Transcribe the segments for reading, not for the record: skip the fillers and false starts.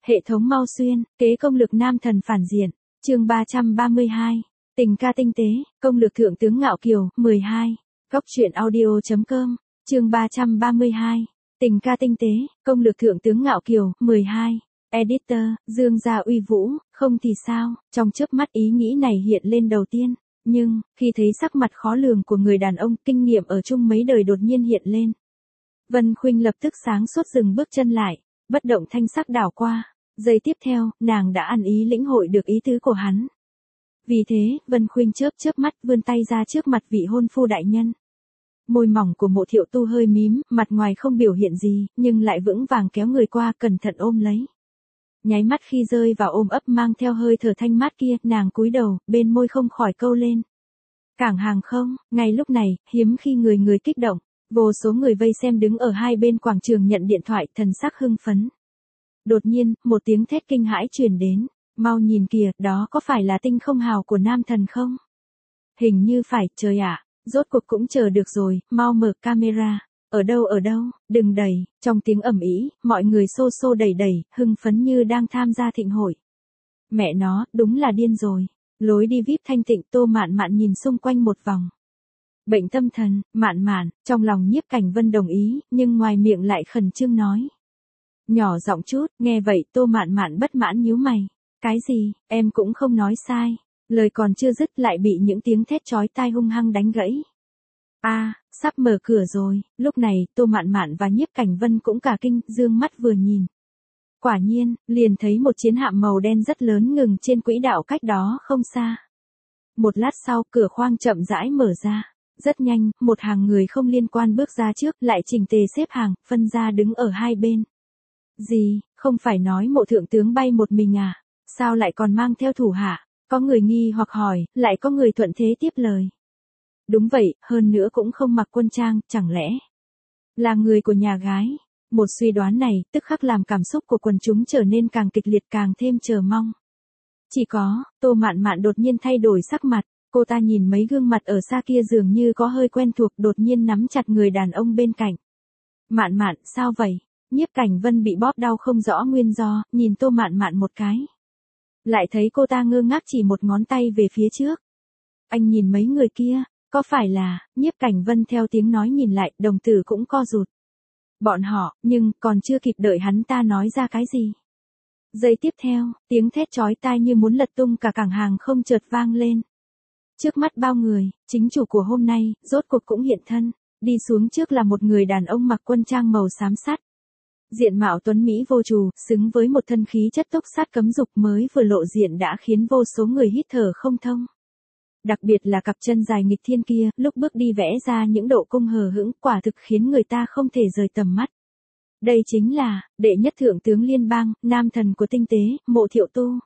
Hệ thống mau xuyên, kế công lược nam thần phản diện. Chương 332. Tình ca tinh tế, công lược thượng tướng ngạo kiều, 12. Góc truyện audio.com. Chương 332. Tình ca tinh tế, công lược thượng tướng ngạo kiều, 12. Editor, Dương gia uy vũ, không thì sao? Trong chớp mắt ý nghĩ này hiện lên đầu tiên, nhưng khi thấy sắc mặt khó lường của người đàn ông, kinh nghiệm ở chung mấy đời đột nhiên hiện lên. Vân Khuynh lập tức sáng suốt dừng bước chân lại, bất động thanh sắc đảo qua. Giây tiếp theo, nàng đã ăn ý lĩnh hội được ý tứ của hắn. Vì thế, Vân Khuynh chớp mắt vươn tay ra trước mặt vị hôn phu đại nhân. Môi mỏng của Mộ Thiệu Tu hơi mím, mặt ngoài không biểu hiện gì, nhưng lại vững vàng kéo người qua cẩn thận ôm lấy. Nháy mắt khi rơi vào ôm ấp mang theo hơi thở thanh mát kia, nàng cúi đầu, bên môi không khỏi câu lên. Cảng hàng không, ngay lúc này, hiếm khi người kích động, vô số người vây xem đứng ở hai bên quảng trường nhận điện thoại, thần sắc hưng phấn. Đột nhiên, một tiếng thét kinh hãi truyền đến, mau nhìn kìa, đó có phải là tinh không hào của nam thần không? Hình như phải, trời ạ, rốt cuộc cũng chờ được rồi, mau mở camera, ở đâu, đừng đẩy, trong tiếng ầm ĩ, mọi người xô đẩy, hưng phấn như đang tham gia thịnh hội. Mẹ nó, đúng là điên rồi, lối đi VIP thanh tịnh. Tô Mạn Mạn nhìn xung quanh một vòng. Bệnh tâm thần, Mạn, trong lòng Nhiếp Cảnh Vân đồng ý, nhưng ngoài miệng lại khẩn trương nói. Nhỏ giọng chút, nghe vậy Tô Mạn Mạn bất mãn nhíu mày. Cái gì, em cũng không nói sai. Lời còn chưa dứt lại bị những tiếng thét chói tai hung hăng đánh gãy. Sắp mở cửa rồi. Lúc này, Tô Mạn Mạn và Nhiếp Cảnh Vân cũng cả kinh, dương mắt vừa nhìn. Quả nhiên, liền thấy một chiến hạm màu đen rất lớn ngừng trên quỹ đạo cách đó không xa. Một lát sau, cửa khoang chậm rãi mở ra. Rất nhanh, một hàng người không liên quan bước ra trước, lại chỉnh tề xếp hàng, phân ra đứng ở hai bên. Gì, không phải nói Mộ thượng tướng bay một mình à? Sao lại còn mang theo thủ hạ? Có người nghi hoặc hỏi, lại có người thuận thế tiếp lời. Đúng vậy, hơn nữa cũng không mặc quân trang, chẳng lẽ là người của nhà gái? Một suy đoán này, tức khắc làm cảm xúc của quần chúng trở nên càng kịch liệt càng thêm chờ mong. Chỉ có, Tô Mạn Mạn đột nhiên thay đổi sắc mặt, cô ta nhìn mấy gương mặt ở xa kia dường như có hơi quen thuộc, đột nhiên nắm chặt người đàn ông bên cạnh. Mạn Mạn, sao vậy? Nhiếp Cảnh Vân bị bóp đau không rõ nguyên do, nhìn Tô Mạn Mạn một cái. Lại thấy cô ta ngơ ngác chỉ một ngón tay về phía trước. Anh nhìn mấy người kia, có phải là? Nhiếp Cảnh Vân theo tiếng nói nhìn lại, đồng tử cũng co rụt. Bọn họ, nhưng còn chưa kịp đợi hắn ta nói ra cái gì. Giây tiếp theo, tiếng thét chói tai như muốn lật tung cả cảng hàng không chợt vang lên. Trước mắt bao người, chính chủ của hôm nay, rốt cuộc cũng hiện thân. Đi xuống trước là một người đàn ông mặc quân trang màu xám sắt. Diện mạo tuấn mỹ vô trù, xứng với một thân khí chất túc sát cấm dục, mới vừa lộ diện đã khiến vô số người hít thở không thông. Đặc biệt là cặp chân dài nghịch thiên kia, lúc bước đi vẽ ra những độ cung hờ hững, quả thực khiến người ta không thể rời tầm mắt. Đây chính là đệ nhất thượng tướng liên bang, nam thần của tinh tế, Mộ Thiệu Tu.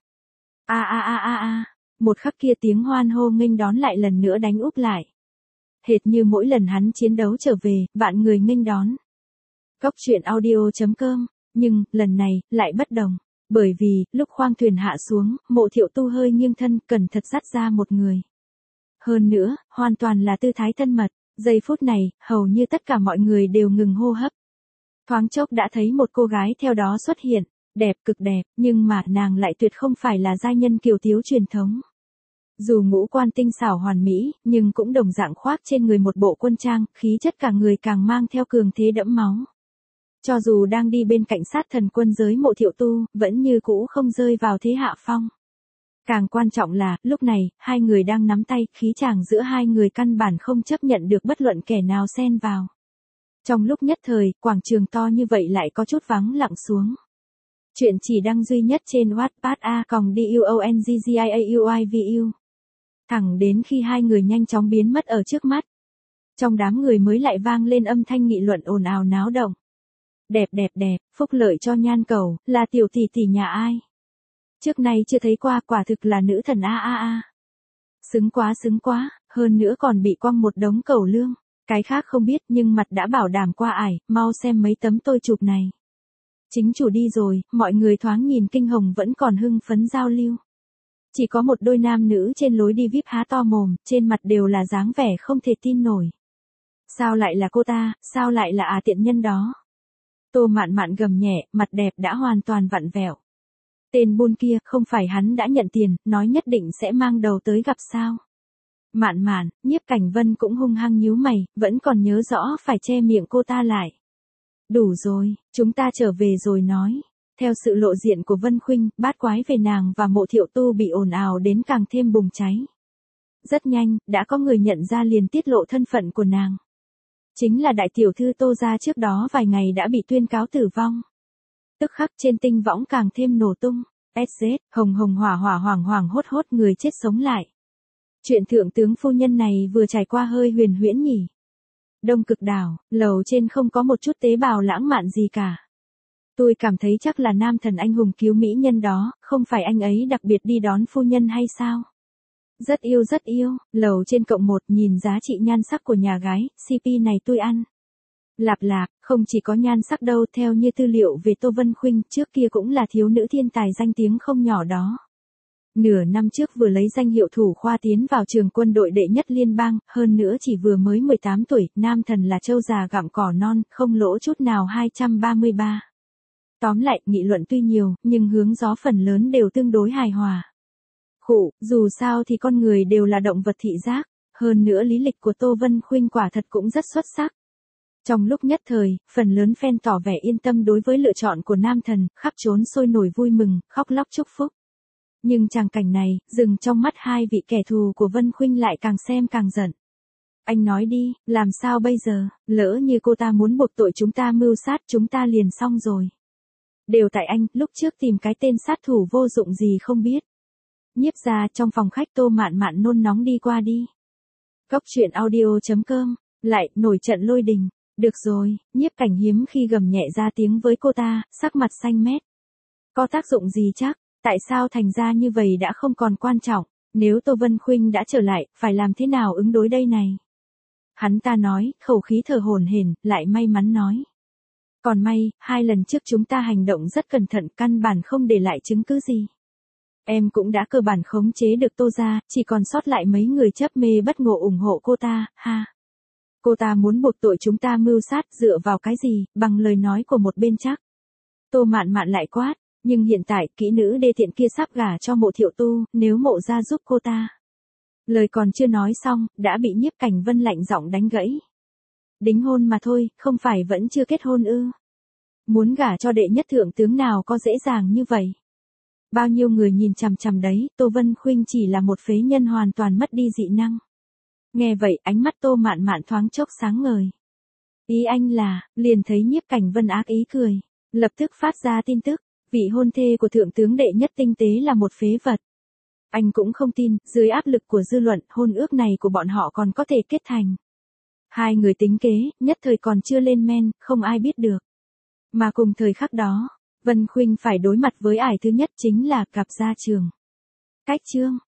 Một khắc kia tiếng hoan hô nghênh đón lại lần nữa đánh úp lại. Hệt như mỗi lần hắn chiến đấu trở về, vạn người nghênh đón. Góc truyện audio.com, nhưng, lần này, lại bất đồng. Bởi vì, lúc khoang thuyền hạ xuống, Mộ Thiệu Tu hơi nghiêng thân, cẩn thận dắt ra một người. Hơn nữa, hoàn toàn là tư thái thân mật. Giây phút này, hầu như tất cả mọi người đều ngừng hô hấp. Thoáng chốc đã thấy một cô gái theo đó xuất hiện, đẹp cực đẹp, nhưng mà nàng lại tuyệt không phải là giai nhân kiều thiếu truyền thống. Dù ngũ quan tinh xảo hoàn mỹ, nhưng cũng đồng dạng khoác trên người một bộ quân trang, khí chất cả người càng mang theo cường thế đẫm máu. Cho dù đang đi bên cạnh sát thần quân giới Mộ Thiệu Tu, vẫn như cũ không rơi vào thế hạ phong. Càng quan trọng là, lúc này, hai người đang nắm tay, khí chàng giữa hai người căn bản không chấp nhận được bất luận kẻ nào xen vào. Trong lúc nhất thời, quảng trường to như vậy lại có chút vắng lặng xuống. Chuyện chỉ đăng duy nhất trên Wattpad a.com.duonggiauivu. Thẳng đến khi hai người nhanh chóng biến mất ở trước mắt. Trong đám người mới lại vang lên âm thanh nghị luận ồn ào náo động. Đẹp, phúc lợi cho nhan cầu, là tiểu tỷ tỷ nhà ai? Trước nay chưa thấy qua, quả thực là nữ thần Xứng quá, hơn nữa còn bị quăng một đống cẩu lương. Cái khác không biết nhưng mặt đã bảo đảm qua ải, mau xem mấy tấm tôi chụp này. Chính chủ đi rồi, mọi người thoáng nhìn kinh hồng vẫn còn hưng phấn giao lưu. Chỉ có một đôi nam nữ trên lối đi VIP há to mồm, trên mặt đều là dáng vẻ không thể tin nổi. Sao lại là cô ta, sao lại là tiện nhân đó? Tô Mạn Mạn gầm nhẹ, mặt đẹp đã hoàn toàn vặn vẹo. Tên buôn kia, không phải hắn đã nhận tiền, nói nhất định sẽ mang đầu tới gặp sao. Mạn Mạn, Nhiếp Cảnh Vân cũng hung hăng nhíu mày, vẫn còn nhớ rõ phải che miệng cô ta lại. Đủ rồi, chúng ta trở về rồi nói. Theo sự lộ diện của Vân Khuynh, bát quái về nàng và Mộ Thiệu Tu bị ồn ào đến càng thêm bùng cháy. Rất nhanh, đã có người nhận ra liền tiết lộ thân phận của nàng. Chính là đại tiểu thư Tô gia trước đó vài ngày đã bị tuyên cáo tử vong. Tức khắc trên tinh võng càng thêm nổ tung, SZ, hồng hồng hỏa hỏa hoàng hoàng hốt hốt người chết sống lại. Chuyện thượng tướng phu nhân này vừa trải qua hơi huyền huyễn nhỉ. Đông Cực đảo, lầu trên không có một chút tế bào lãng mạn gì cả. Tôi cảm thấy chắc là nam thần anh hùng cứu mỹ nhân đó, không phải anh ấy đặc biệt đi đón phu nhân hay sao? Rất yêu, lầu trên cộng một nhìn giá trị nhan sắc của nhà gái, CP này tôi ăn. Lạp lạp, không chỉ có nhan sắc đâu, theo như tư liệu về Tô Vân Khuynh, trước kia cũng là thiếu nữ thiên tài danh tiếng không nhỏ đó. Nửa năm trước vừa lấy danh hiệu thủ khoa tiến vào trường quân đội đệ nhất liên bang, hơn nữa chỉ vừa mới 18 tuổi, nam thần là trâu già gặm cỏ non, không lỗ chút nào 233. Tóm lại, nghị luận tuy nhiều, nhưng hướng gió phần lớn đều tương đối hài hòa. Dù sao thì con người đều là động vật thị giác, hơn nữa lý lịch của Tô Vân Khuynh quả thật cũng rất xuất sắc. Trong lúc nhất thời, phần lớn fan tỏ vẻ yên tâm đối với lựa chọn của nam thần, khắp trốn sôi nổi vui mừng, khóc lóc chúc phúc. Nhưng tràng cảnh này, dừng trong mắt hai vị kẻ thù của Vân Khuynh lại càng xem càng giận. Anh nói đi, làm sao bây giờ, lỡ như cô ta muốn buộc tội chúng ta mưu sát chúng ta liền xong rồi. Đều tại anh, lúc trước tìm cái tên sát thủ vô dụng gì không biết. Nhiếp ra trong phòng khách Tô Mạn Mạn nôn nóng đi qua đi. Cốc truyện audio.com, lại, nổi trận lôi đình. Được rồi, Nhiếp Cảnh hiếm khi gầm nhẹ ra tiếng với cô ta, sắc mặt xanh mét. Có tác dụng gì chắc, tại sao thành ra như vậy đã không còn quan trọng, nếu Tô Vân Khuynh đã trở lại, phải làm thế nào ứng đối đây này? Hắn ta nói, khẩu khí thở hổn hển, lại may mắn nói. Còn may, 2 lần trước chúng ta hành động rất cẩn thận, căn bản không để lại chứng cứ gì. Em cũng đã cơ bản khống chế được Tô gia, chỉ còn sót lại mấy người chấp mê bất ngộ ủng hộ cô ta, ha. Cô ta muốn buộc tội chúng ta mưu sát dựa vào cái gì, bằng lời nói của một bên chắc. Tô Mạn Mạn lại quát, nhưng hiện tại kỹ nữ đê tiện kia sắp gả cho Mộ Thiệu Tu, nếu Mộ gia giúp cô ta. Lời còn chưa nói xong, đã bị Nhiếp Cảnh Vân lạnh giọng đánh gãy. Đính hôn mà thôi, không phải vẫn chưa kết hôn ư? Muốn gả cho đệ nhất thượng tướng nào có dễ dàng như vậy? Bao nhiêu người nhìn chằm chằm đấy, Tô Vân Khuynh chỉ là một phế nhân hoàn toàn mất đi dị năng. Nghe vậy, ánh mắt Tô Mạn Mạn thoáng chốc sáng ngời. Ý anh là, liền thấy Nhiếp Cảnh Vân ác ý cười, lập tức phát ra tin tức, vị hôn thê của thượng tướng đệ nhất tinh tế là một phế vật. Anh cũng không tin, dưới áp lực của dư luận, hôn ước này của bọn họ còn có thể kết thành. 2 người tính kế, nhất thời còn chưa lên men, không ai biết được. Mà cùng thời khắc đó, Vân Khuynh phải đối mặt với ải thứ nhất chính là cặp gia trường. Cách chương